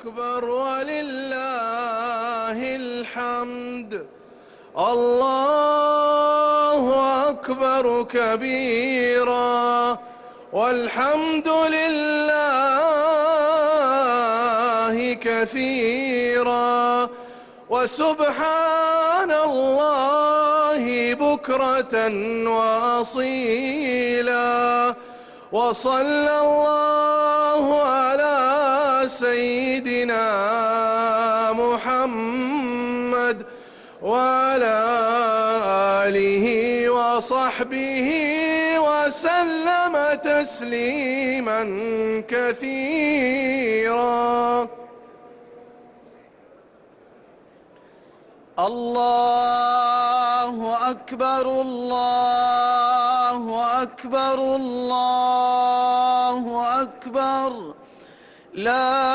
أكبر ولله الحمد. الله أكبر كبيرا والحمد لله كثيرا وسبحان الله بكرة وأصيلا. وصلى الله على سيدنا محمد وعلى آله وصحبه وسلم تسليما كثيرا. الله أكبر الله أكبر الله أكبر لا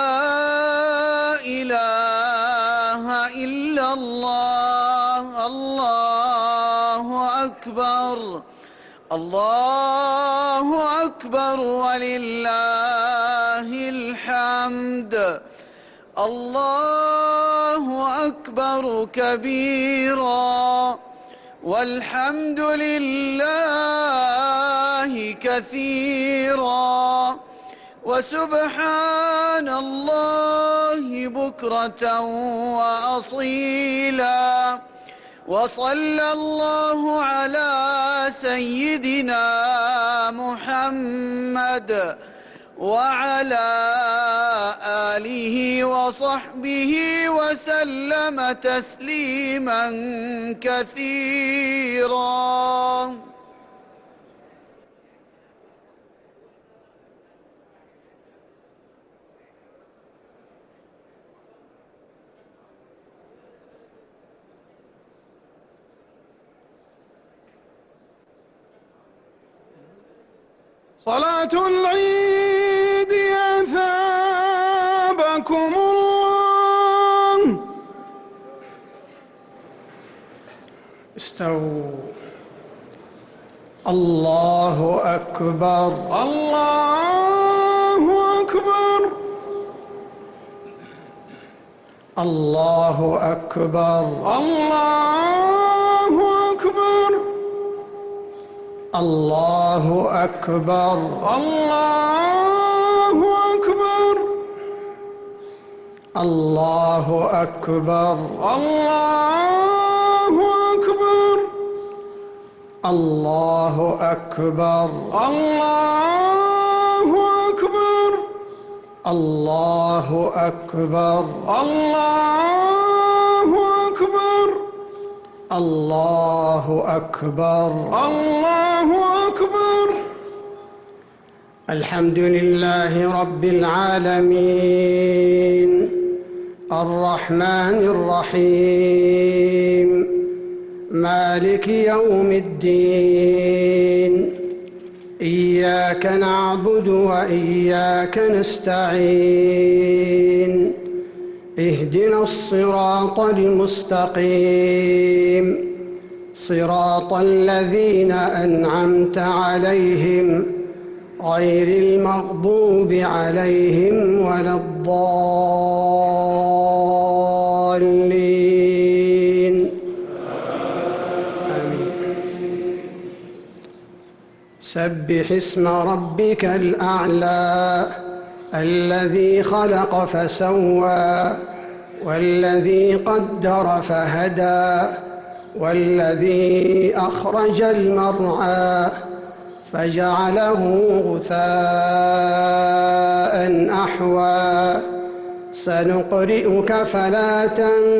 إله إلا الله. الله أكبر الله أكبر ولله الحمد. الله أكبر كبيرا والحمد لله كثيرا وسبحان الله بكرة وأصيلا. وصلى الله على سيدنا محمد وعلى آله وصحبه وسلم تسليما كثيرا. صلاة العيد أثابكم الله. استووا. الله أكبر الله أكبر الله أكبر الله أكبر الله أكبر الله أكبر الله أكبر الله أكبر الله أكبر الله أكبر الله أكبر الله أكبر الله أكبر الله أكبر. الحمد لله رب العالمين الرحمن الرحيم مالك يوم الدين. إياك نعبد وإياك نستعين. اهدنا الصراط المستقيم صراط الذين أنعمت عليهم غير المغضوب عليهم ولا الضالين. آمين. سبح اسم ربك الأعلى الذي خلق فسوى والذي قدر فهدى والذي أخرج المرعى فجعله غثاء أحوى. سنقرئك فلا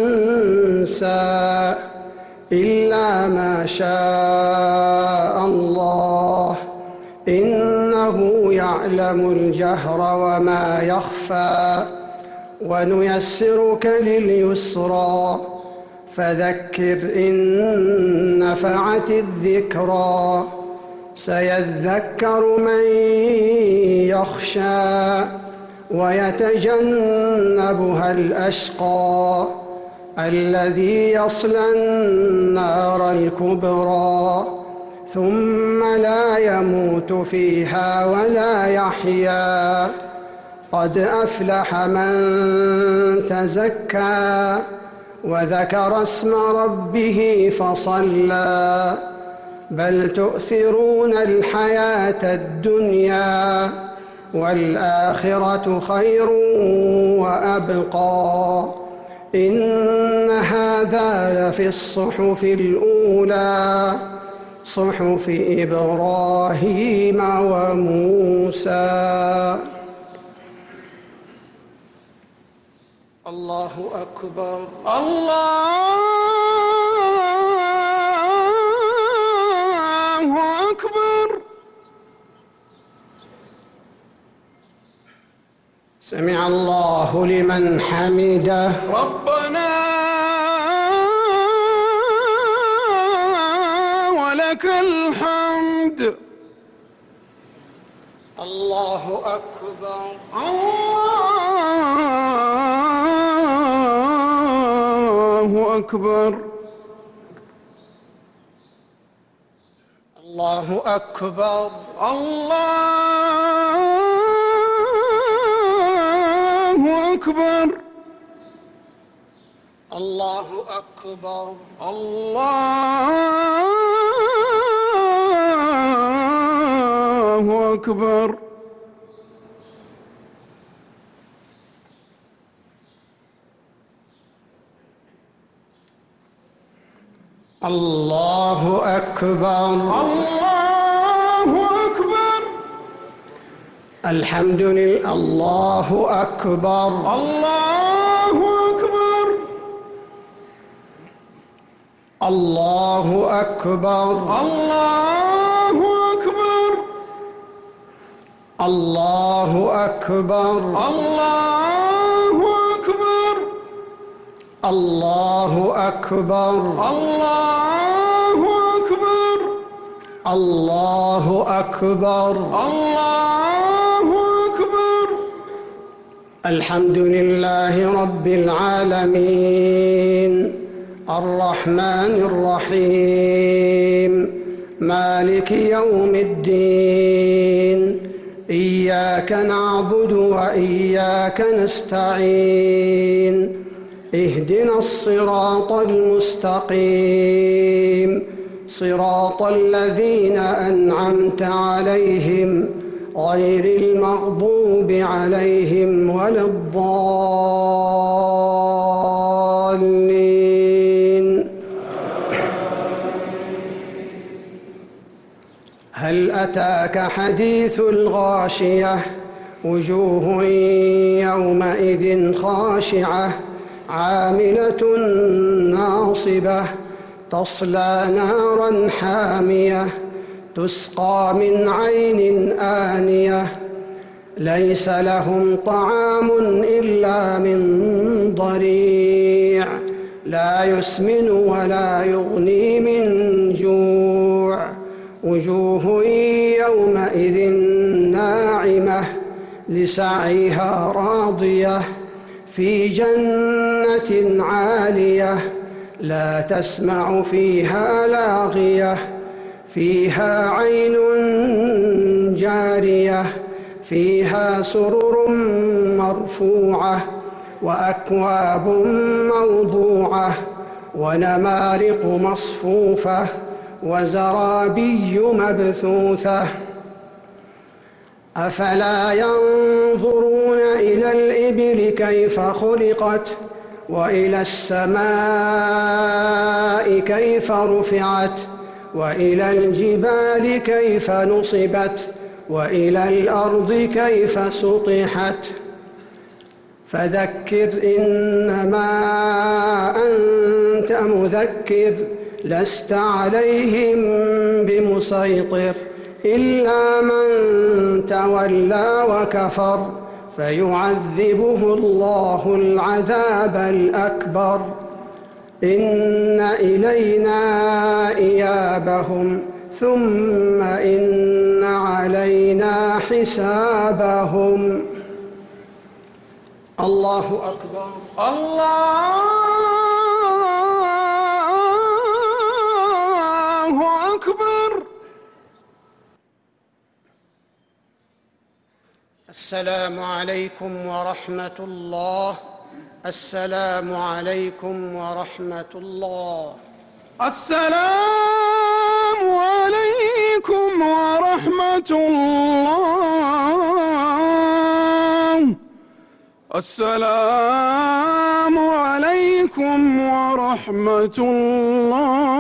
تنسى إلا ما شاء الله إنه يعلم الجهر وما يخفى. ونيسرك لليسرى فذكر إن نفعت الذكرى. سيذكر من يخشى ويتجنبها الأشقى الذي يصلى النار الكبرى ثم لا يموت فيها ولا يحيا قد أفلح من تزكى وذكر اسم ربه فصلى بل تؤثرون الحياة الدنيا والآخرة خير وأبقى إن هذا لفي الصحف الأولى صحف إبراهيم وموسى. الله أكبر. الله أكبر. سمع الله لمن حمده. ربنا ولك الحمد. الله أكبر. الله أكبر. الله أكبر. الله أكبر. الله أكبر. الله أكبر. الله أكبر. الله أكبر. الحمد لله. الله أكبر. الله أكبر. الله أكبر. الله أكبر. الله أكبر. الله أكبر. الله أكبر. الله أكبر. الله أكبر. الله أكبر. الحمد لله رب العالمين الرحمن الرحيم مالك يوم الدين إياك نعبد وإياك نستعين اهدنا الصراط المستقيم صراط الذين أنعمت عليهم غير المغضوب عليهم ولا الضالين. هل أتاك حديث الغاشية وجوه يومئذ خاشعة عاملة ناصبة تصلى نارا حامية تسقى من عين آنية ليس لهم طعام إلا من ضريع لا يسمن ولا يغني من جوع وجوه يومئذ ناعمة لسعيها راضية في جنة عالية لا تسمع فيها لاغية فيها عين جارية فيها سرر مرفوعة وأكواب موضوعة ونمارق مصفوفة وزرابي مبثوثة أفلا ينظرون إلى الإبل كيف خلقت وإلى السماء كيف رفعت وإلى الجبال كيف نصبت وإلى الأرض كيف سطحت فذكر إنما أنت مذكر لست عليهم بمسيطر إلا من تولى وكفر فيعذبه الله العذاب الأكبر إن إلينا إيابهم ثم إن علينا حسابهم. الله أكبر. الله أكبر. السلام عليكم ورحمة الله. السلام عليكم ورحمة الله. السلام عليكم ورحمة الله. السلام عليكم ورحمة الله.